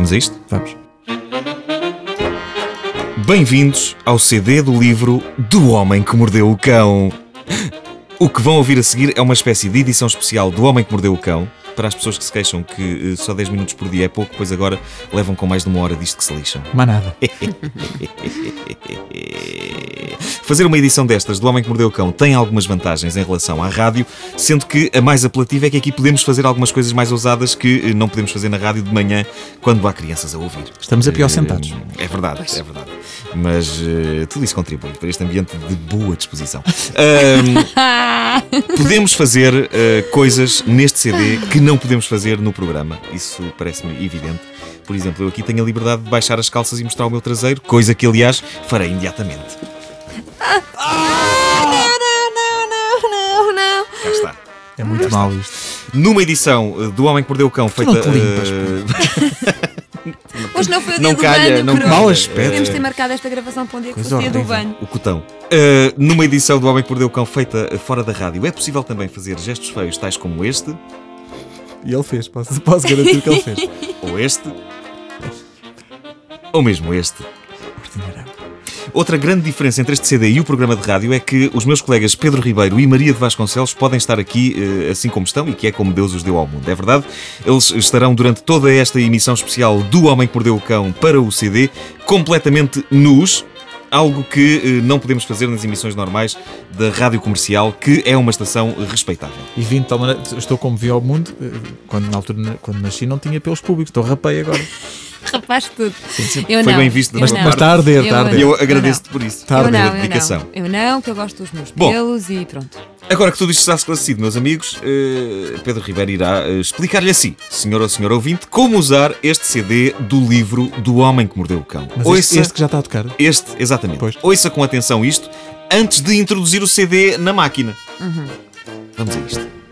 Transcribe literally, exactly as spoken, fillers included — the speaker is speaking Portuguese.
Vamos a isto? Vamos. Bem-vindos ao C D do livro Do Homem que Mordeu o Cão. O que vão ouvir a seguir é uma espécie de edição especial do Homem que Mordeu o Cão. Para as pessoas que se queixam que uh, só dez minutos por dia é pouco, pois agora levam com mais de uma hora disto que se lixam. Mas nada. Fazer uma edição destas do Homem que Mordeu o Cão tem algumas vantagens em relação à rádio, sendo que a mais apelativa é que aqui podemos fazer algumas coisas mais ousadas que uh, não podemos fazer na rádio de manhã quando há crianças a ouvir. Estamos a pior Uh, sentados. É verdade, é verdade. Mas uh, tudo isso contribui para este ambiente de boa disposição. Um, podemos fazer uh, coisas neste C D que não podemos fazer no programa. Isso parece-me evidente. Por exemplo, eu aqui tenho a liberdade de baixar as calças e mostrar o meu traseiro, coisa que, aliás, farei imediatamente. Não, não, não, não, não. Cá está. É muito mal isto. Numa edição uh, do Homem que Mordeu o Cão feita... não te limpas, uh, Hoje não foi o dia Não do calha, banho, não pronto. Mau aspecto. Podemos ter marcado esta gravação para um dia que Coisa fosse o dia do horrível. banho. O cotão. Uh, numa edição do Homem que Mordeu o Cão feita fora da rádio, é possível também fazer gestos feios tais como este, E ele fez, posso, posso garantir que ele fez. ou este, ou mesmo este. Outra grande diferença entre este C D e o programa de rádio é que os meus colegas Pedro Ribeiro e Maria de Vasconcelos podem estar aqui uh, assim como estão e que é como Deus os deu ao mundo. É verdade, eles estarão durante toda esta emissão especial do Homem que Mordeu o Cão para o C D completamente nus. Algo que eh, não podemos fazer nas emissões normais da rádio comercial, que é uma estação respeitável. E vim de tal maneira, estou como vi ao mundo, eh, quando na altura, quando nasci, não tinha pelos públicos, então rapei agora. Rapaz, tudo. Eu Foi não. bem visto da eu nossa não. Mas está a arder, Eu está a E arder. eu não. agradeço-te por isso, Tá Eu a não, arder. eu dedicação. não. Eu não, que eu gosto dos meus Bom. pelos e pronto. Agora que tudo isto está esclarecido, meus amigos, eh, Pedro Ribeiro irá eh, explicar-lhe assim, senhor ou senhor ouvinte, como usar este C D do livro do Homem que Mordeu o Cão. Mas Ouça este, este que já está a tocar. este, exatamente. Pois. Ouça com atenção isto antes de introduzir o C D na máquina. Vamos a isto.